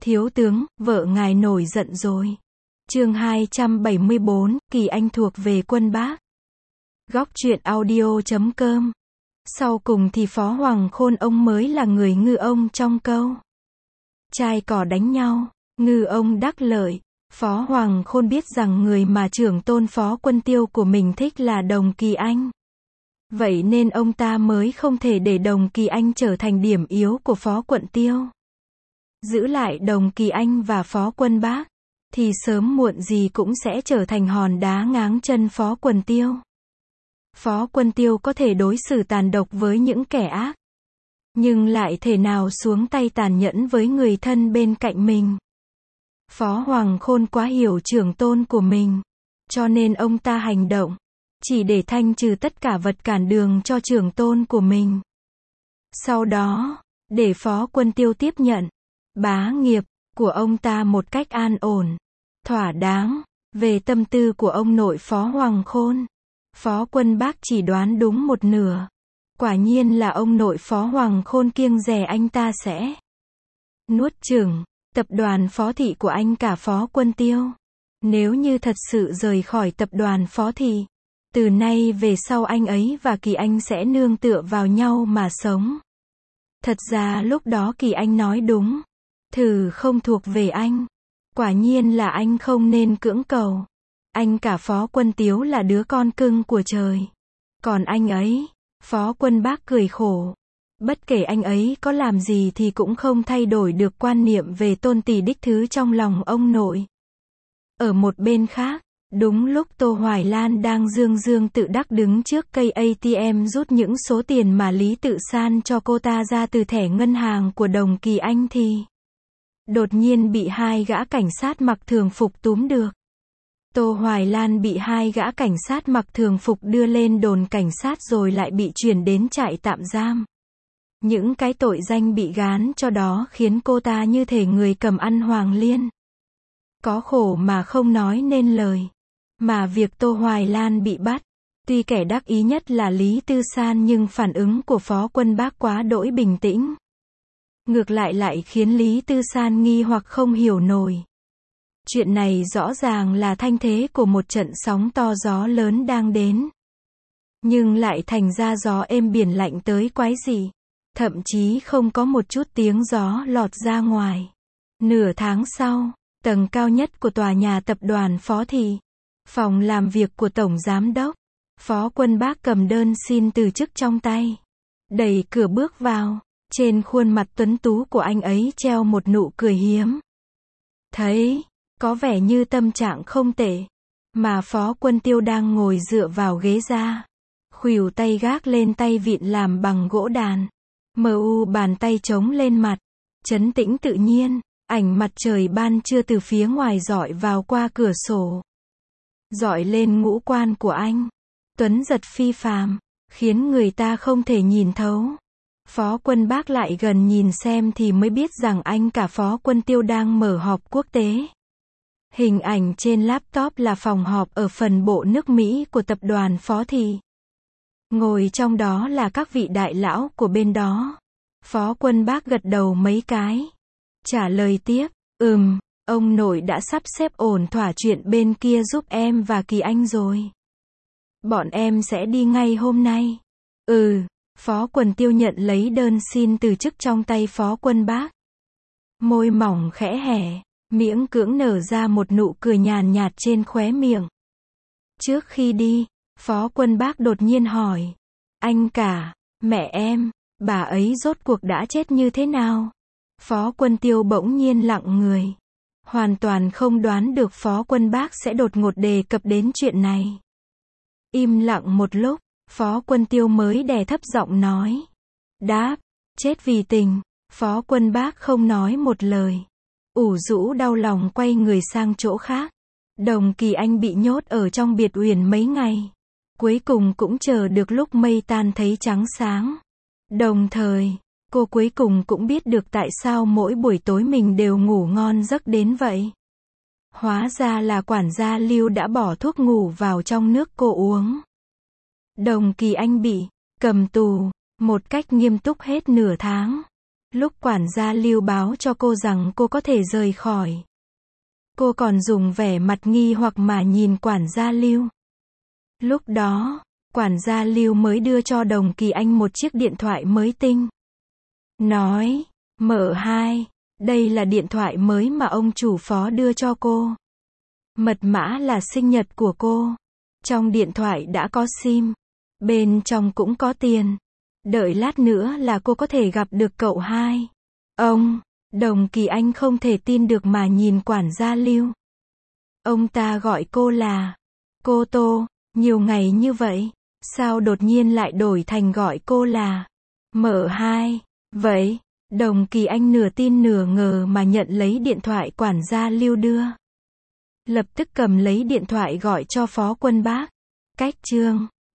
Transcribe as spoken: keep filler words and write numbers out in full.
Thiếu tướng, vợ ngài nổi giận rồi. Chương hai trăm bảy mươi bốn, Kỳ Anh thuộc về quân Bác. Góc truyện audio chấm com. Sau cùng thì Phó Hoàng Khôn ông mới là người ngư ông trong câu trai cỏ đánh nhau, ngư ông đắc lợi. Phó Hoàng Khôn biết rằng người mà trưởng tôn Phó Quân Tiêu của mình thích là Đồng Kỳ Anh. Vậy nên ông ta mới không thể để Đồng Kỳ Anh trở thành điểm yếu của Phó Quận Tiêu. Giữ lại Đồng Kỳ Anh và Phó Quân Bác, thì sớm muộn gì cũng sẽ trở thành hòn đá ngáng chân Phó Quân Tiêu. Phó Quân Tiêu có thể đối xử tàn độc với những kẻ ác, nhưng lại thể nào xuống tay tàn nhẫn với người thân bên cạnh mình. Phó Hoàng Khôn quá hiểu trưởng tôn của mình, cho nên ông ta hành động chỉ để thanh trừ tất cả vật cản đường cho trưởng tôn của mình. Sau đó, để Phó Quân Tiêu tiếp nhận bá nghiệp của ông ta một cách an ổn, thỏa đáng. Về tâm tư của ông nội Phó Hoàng Khôn, Phó Quân Bác chỉ đoán đúng một nửa. Quả nhiên là ông nội Phó Hoàng Khôn kiêng dè anh ta sẽ nuốt chửng tập đoàn Phó Thị của anh cả Phó Quân Tiêu. Nếu như thật sự rời khỏi tập đoàn Phó Thị, từ nay về sau anh ấy và Kỳ Anh sẽ nương tựa vào nhau mà sống. Thật ra lúc đó Kỳ Anh nói đúng, thử không thuộc về anh. Quả nhiên là anh không nên cưỡng cầu. Anh cả Phó Quân Tiếu là đứa con cưng của trời. Còn anh ấy, Phó Quân Bác cười khổ. Bất kể anh ấy có làm gì thì cũng không thay đổi được quan niệm về tôn tỷ đích thứ trong lòng ông nội. Ở một bên khác, đúng lúc Tô Hoài Lan đang dương dương tự đắc đứng trước cây a tê em rút những số tiền mà Lý Tự San cho cô ta ra từ thẻ ngân hàng của Đồng Kỳ Anh thì đột nhiên bị hai gã cảnh sát mặc thường phục túm được. Tô Hoài Lan bị hai gã cảnh sát mặc thường phục đưa lên đồn cảnh sát rồi lại bị chuyển đến trại tạm giam. Những cái tội danh bị gán cho đó khiến cô ta như thể người cầm ăn hoàng liên. Có khổ mà không nói nên lời. Mà việc Tô Hoài Lan bị bắt, tuy kẻ đắc ý nhất là Lý Tư San nhưng phản ứng của Phó Quân Bác quá đỗi bình tĩnh. Ngược lại lại khiến Lý Tư San nghi hoặc không hiểu nổi. Chuyện này rõ ràng là thanh thế của một trận sóng to gió lớn đang đến. Nhưng lại thành ra gió êm biển lạnh tới quái dị. Thậm chí không có một chút tiếng gió lọt ra ngoài. Nửa tháng sau, tầng cao nhất của tòa nhà tập đoàn Phó Thị, phòng làm việc của Tổng Giám đốc, Phó Quân Bác cầm đơn xin từ chức trong tay. Đẩy cửa bước vào, trên khuôn mặt tuấn tú của anh ấy treo một nụ cười hiếm. Thấy, có vẻ như tâm trạng không tệ, mà Phó Quân Tiêu đang ngồi dựa vào ghế ra, khuỷu tay gác lên tay vịn làm bằng gỗ đàn. Mờ u bàn tay trống lên mặt, trấn tĩnh tự nhiên, ảnh mặt trời ban trưa từ phía ngoài rọi vào qua cửa sổ. Rọi lên ngũ quan của anh, tuấn giật phi phàm, khiến người ta không thể nhìn thấu. Phó Quân Bác lại gần nhìn xem thì mới biết rằng anh cả Phó Quân Tiêu đang mở họp quốc tế. Hình ảnh trên laptop là phòng họp ở phần bộ nước Mỹ của tập đoàn Phó Thị. Ngồi trong đó là các vị đại lão của bên đó. Phó Quân Bác gật đầu mấy cái, trả lời tiếp, ừm, ông nội đã sắp xếp ổn thỏa chuyện bên kia giúp em và Kỳ Anh rồi. Bọn em sẽ đi ngay hôm nay. Ừ, Phó Quân Tiêu nhận lấy đơn xin từ chức trong tay Phó Quân Bác. Môi mỏng khẽ hé, miễn cưỡng nở ra một nụ cười nhàn nhạt trên khóe miệng. Trước khi đi, Phó Quân Bác đột nhiên hỏi, anh cả, mẹ em, bà ấy rốt cuộc đã chết như thế nào? Phó Quân Tiêu bỗng nhiên lặng người. Hoàn toàn không đoán được Phó Quân Bác sẽ đột ngột đề cập đến chuyện này. Im lặng một lúc, Phó Quân Tiêu mới đè thấp giọng nói. Đáp, chết vì tình. Phó Quân Bác không nói một lời. Ủ rũ đau lòng quay người sang chỗ khác. Đồng Kỳ Anh bị nhốt ở trong biệt uyển mấy ngày. Cuối cùng cũng chờ được lúc mây tan thấy trắng sáng. Đồng thời, cô cuối cùng cũng biết được tại sao mỗi buổi tối mình đều ngủ ngon giấc đến vậy. Hóa ra là quản gia Lưu đã bỏ thuốc ngủ vào trong nước cô uống. Đồng Kỳ Anh bị cầm tù một cách nghiêm túc hết nửa tháng. Lúc quản gia Lưu báo cho cô rằng cô có thể rời khỏi, cô còn dùng vẻ mặt nghi hoặc mà nhìn quản gia Lưu. Lúc đó, quản gia Lưu mới đưa cho Đồng Kỳ Anh một chiếc điện thoại mới tinh. Nói, mợ hai, đây là điện thoại mới mà ông chủ phó đưa cho cô. Mật mã là sinh nhật của cô. Trong điện thoại đã có sim. Bên trong cũng có tiền. Đợi lát nữa là cô có thể gặp được cậu hai. Ông, Đồng Kỳ Anh không thể tin được mà nhìn quản gia Lưu. Ông ta gọi cô là cô Tô, nhiều ngày như vậy, sao đột nhiên lại đổi thành gọi cô là mợ hai, vậy? Đồng Kỳ Anh nửa tin nửa ngờ mà nhận lấy điện thoại quản gia Lưu đưa. Lập tức cầm lấy điện thoại gọi cho Phó Quân Bác. Cách chương